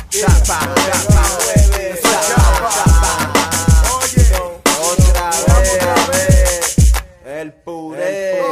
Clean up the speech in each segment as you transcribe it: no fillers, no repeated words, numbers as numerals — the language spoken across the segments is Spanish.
Chapa, chapa, mueve, chapa. Oye, otra vez. El puré.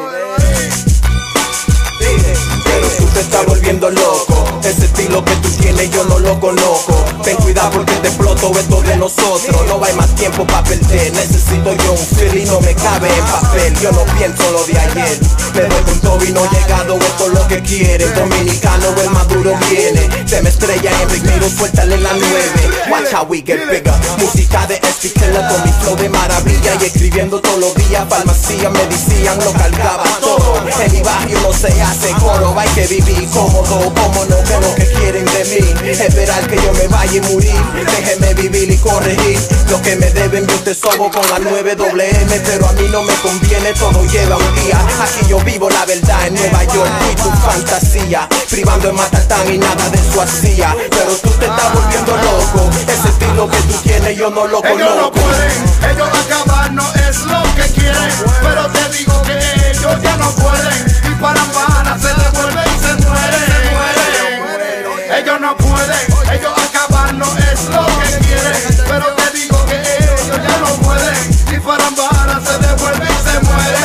Pero tú te estás volviendo loco. Ese estilo que tú tienes yo no lo conozco. Ten cuidado porque te exploto, esto de nosotros. No hay más tiempo para perder. Necesito yo un feel y no me cabe en papel. Yo no pienso lo de ayer. Me doy con todo y no he llegado, esto es lo que quiere. Dominicano, el maduro viene. Se me estrella en Ritmero, suéltale la 9. Watch how we get bigger. Música de Espitela con mi flow de maravilla. Y escribiendo todos los días, farmacia me decían, lo cargaba todo. En mi barrio no se hace coro, hay que vivir cómodo. Como no, que lo que quieren de mí esperar que yo me vaya y morir. Déjenme vivir y corregir lo que me deben. Yo te sobo con la 9WM, pero a mí no me conviene, todo lleva un día. Aquí yo vivo la verdad en Nueva York y tu fantasía, privando en Matatán y nada de eso hacía. Pero tú te estás volviendo loco, ese estilo que tú tienes yo no lo conozco. Ellos no pueden, ellos acabarnos es lo que quieren, pero te digo que ellos ya no pueden. Y para malas se devuelve y se muere. Ellos no pueden, ellos acabarnos es lo que quieren, pero te digo que ellos ya no pueden. Y para malas se devuelve y se muere.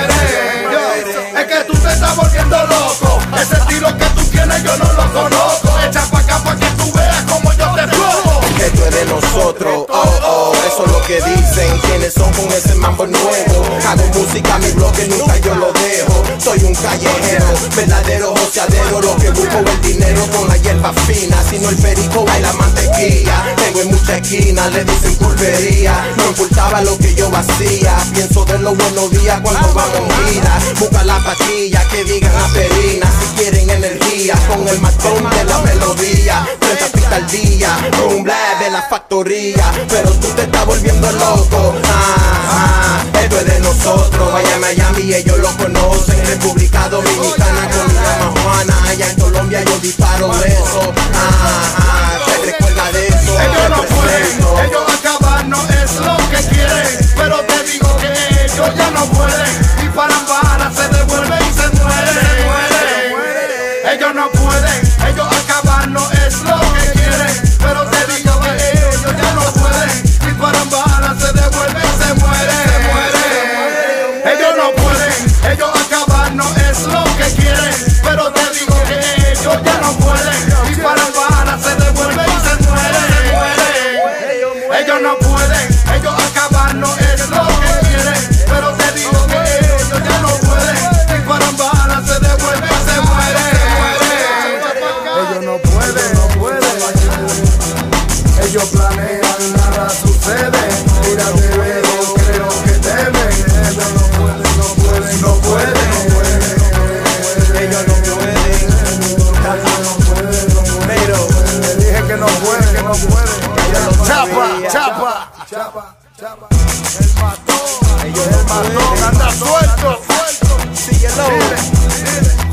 Es que tú te estás volviendo loco, ese estilo que tú tienes yo no lo conozco. Echa pa' acá pa' que tú veas como yo te flojo. Esto es de nosotros, eso es lo que dicen. ¿Quiénes son con ese mambo nuevo? Hago música, mi bloque nunca yo lo dejo. Soy un callejero, verdadero joseadero. Lo que busco es el dinero con la hierba fina. Si no el perico hay la mantequilla. Tengo en muchas esquinas, le dicen pulvería. No importaba lo que yo hacía. Pienso de los buenos días cuando vamos en gira. Busca la pastilla que digan aspirina. Si quieren energía, con el matón de la melodía. 30 pistas al día, boom blah de la factoría. Pero tú te estás volviendo loco. Esto es de nosotros. Vaya a Miami, ellos lo conocen. República Dominicana con mi llama Juana. Allá en Colombia yo disparo eso. ¿Te recuerdas de eso? Ellos no pueden, ellos acabarnos es lo que quieren, pero te digo que ellos ya no pueden. Y para balas se devuelve y se muere. Ellos no pueden, ellos acabarnos es lo que quieren, pero te digo que ellos ya no pueden. Y para balas se devuelve y se muere. Ellos no pueden, ellos acabarnos es lo que quieren, pero te digo que ellos ya no pueden. Y para balas se devuelve y se muere. Ellos no pueden, ellos acabarnos es lo que quieren, pero te digo que ellos ya no pueden. Y para balas se devuelve y se muere. Ellos no pueden, no pueden. Ellos planean y nada sucede. Mira de veo, creo que deben. Ellos no pueden, no pueden, no pueden. Ellos no pueden. Pero le dije que no pueden, que no pueden. Chapa, chapa, chapa, chapa. El matón anda suelto. síguelo.